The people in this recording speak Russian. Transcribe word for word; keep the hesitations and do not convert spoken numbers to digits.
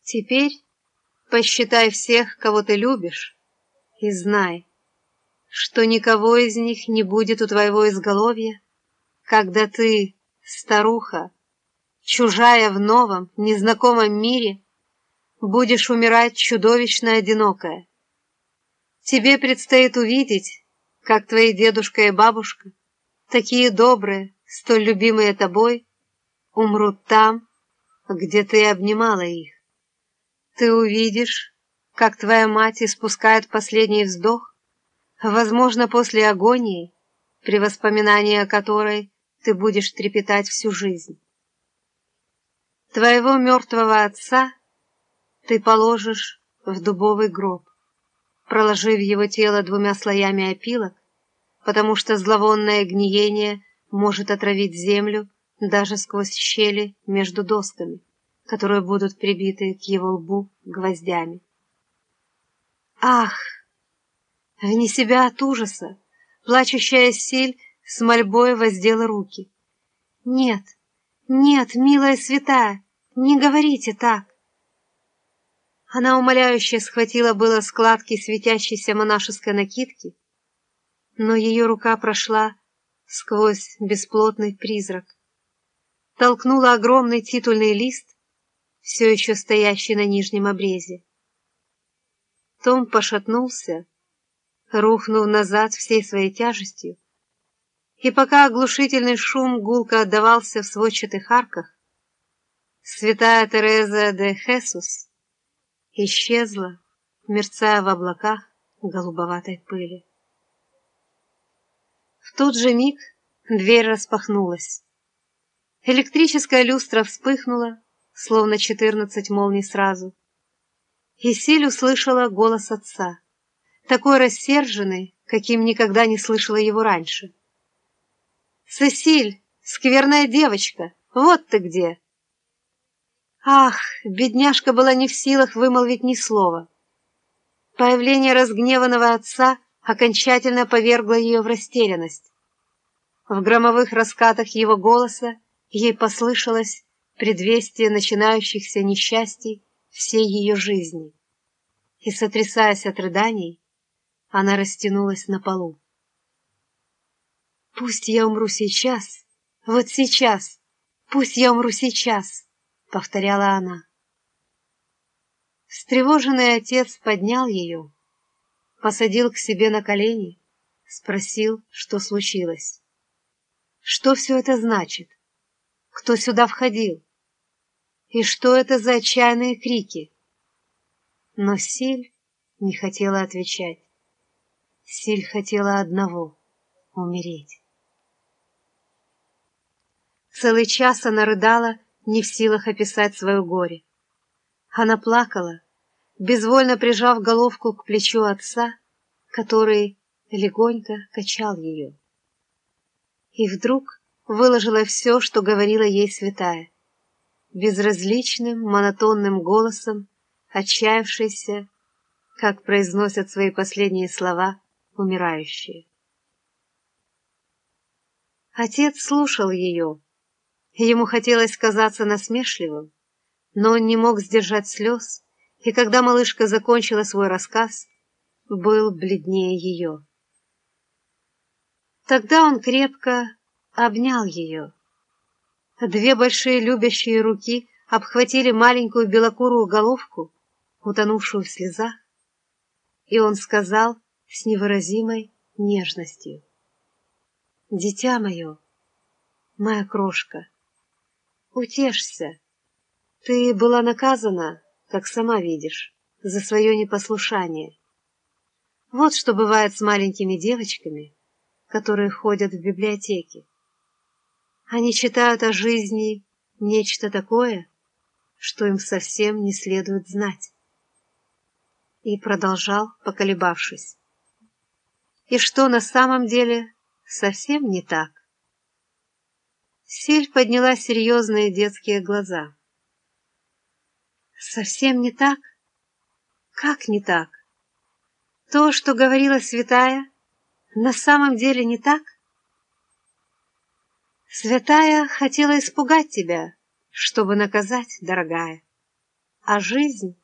Теперь посчитай всех, кого ты любишь, и знай, что никого из них не будет у твоего изголовья, когда ты, старуха, чужая в новом, незнакомом мире, будешь умирать чудовищно одинокая. Тебе предстоит увидеть, как твои дедушка и бабушка, такие добрые, столь любимые тобой, умрут там, где ты обнимала их. Ты увидишь, как твоя мать испускает последний вздох, возможно, после агонии, при воспоминании о которой ты будешь трепетать всю жизнь. Твоего мертвого отца ты положишь в дубовый гроб, проложив его тело двумя слоями опилок, потому что зловонное гниение может отравить землю даже сквозь щели между досками, которые будут прибиты к его лбу гвоздями. Ах! Вне себя от ужаса плачущая Силь с мольбой воздела руки. «Нет, нет, милая святая, не говорите так!» Она умоляюще схватила было складки светящейся монашеской накидки, но ее рука прошла сквозь бесплотный призрак, толкнула огромный титульный лист, все еще стоящий на нижнем обрезе. Том пошатнулся, рухнув назад всей своей тяжестью, и пока оглушительный шум гулко отдавался в сводчатых арках, святая Тереза де Хесус исчезла, мерцая в облаках голубоватой пыли. В тот же миг дверь распахнулась. Электрическая люстра вспыхнула, словно четырнадцать молний сразу, и Силь услышала голос отца, такой рассерженный, каким никогда не слышала его раньше. «Сесиль, скверная девочка, вот ты где!» Ах, бедняжка была не в силах вымолвить ни слова. Появление разгневанного отца окончательно повергло ее в растерянность. В громовых раскатах его голоса ей послышалось предвестие начинающихся несчастий всей ее жизни. И, сотрясаясь от рыданий, она растянулась на полу. «Пусть я умру сейчас, вот сейчас, пусть я умру сейчас», — повторяла она. Встревоженный отец поднял ее, посадил к себе на колени, спросил, что случилось. Что все это значит? Кто сюда входил? И что это за отчаянные крики? Но Силь не хотела отвечать. Силь хотела одного — умереть. Целый час она рыдала, не в силах описать свое горе. Она плакала, безвольно прижав головку к плечу отца, который легонько качал ее. И вдруг выложила все, что говорила ей святая, безразличным, монотонным голосом, отчаявшейся, как произносят свои последние слова умирающие. Отец слушал ее. Ему хотелось казаться насмешливым, но он не мог сдержать слез, и когда малышка закончила свой рассказ, был бледнее ее. Тогда он крепко обнял ее. Две большие любящие руки обхватили маленькую белокурую головку, утонувшую в слезах, и он сказал с невыразимой нежностью: «Дитя мое, моя крошка, утешься, ты была наказана, как сама видишь, за свое непослушание. Вот что бывает с маленькими девочками, которые ходят в библиотеки. Они читают о жизни нечто такое, что им совсем не следует знать». И продолжал, поколебавшись: «И что на самом деле совсем не так». Силь подняла серьезные детские глаза. «Совсем не так? Как не так? То, что говорила святая, на самом деле не так? Святая хотела испугать тебя, чтобы наказать, дорогая. а жизнь